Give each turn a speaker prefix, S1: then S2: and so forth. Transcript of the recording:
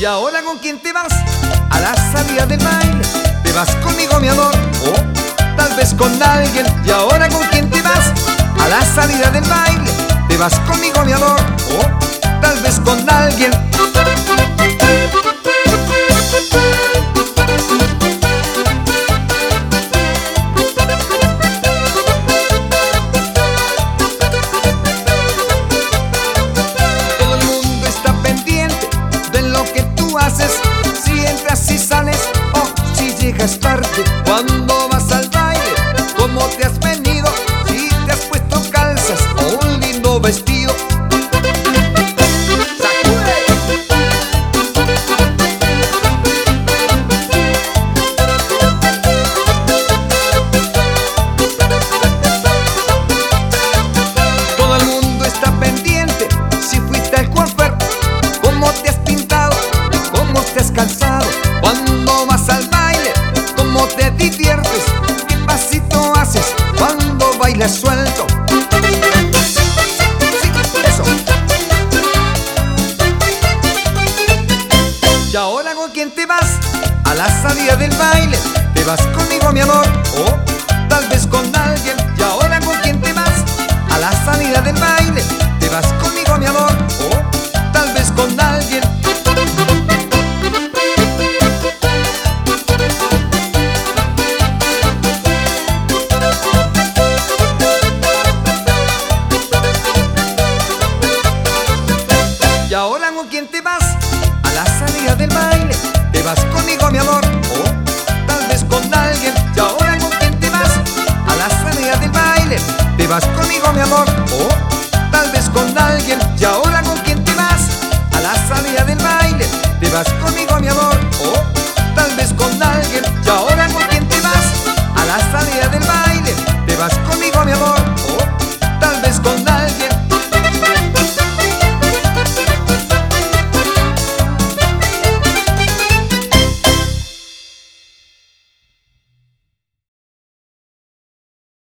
S1: ahora con quién te vas a la salida del baile? ¿Te vas conmigo, mi amor? O tal vez con alguien. Y ahora con quién te vas a la salida del baile? ¿Te vas conmigo, mi amor? O tal vez con alguien. Todo el mundo está pendiente de lo que tú haces, si entras y sales o si llegas tarde. Cuando vas al baile, ¿cómo te has venido? Si te has puesto calzas o un lindo vestido. Todo el mundo está pendiente si fuiste al coiffeur, cómo te has pintado, cómo te has calzado. Cuando vas al baile, cómo te diviertes, qué pasito haces cuando bailas suelto. Sí, eso. Y ahora con quién te vas a la salida del baile? ¿Te vas conmigo, mi amor? O tal vez con alguien. Y ahora con quién te vas a la salida del baile? ¿Te vas conmigo, mi amor? O tal vez con alguien. Y ahora con quién te vas a la salida del baile? ¿Te vas conmigo, mi amor? O tal vez con alguien. Y ahora con quién te vas a la salida del baile? ¿Te vas conmigo, mi amor? O tal vez con alguien. Y ahora con quién te vas a la salida del baile? ¿Te vas conmigo, mi amor? O tal vez con alguien. Y ahora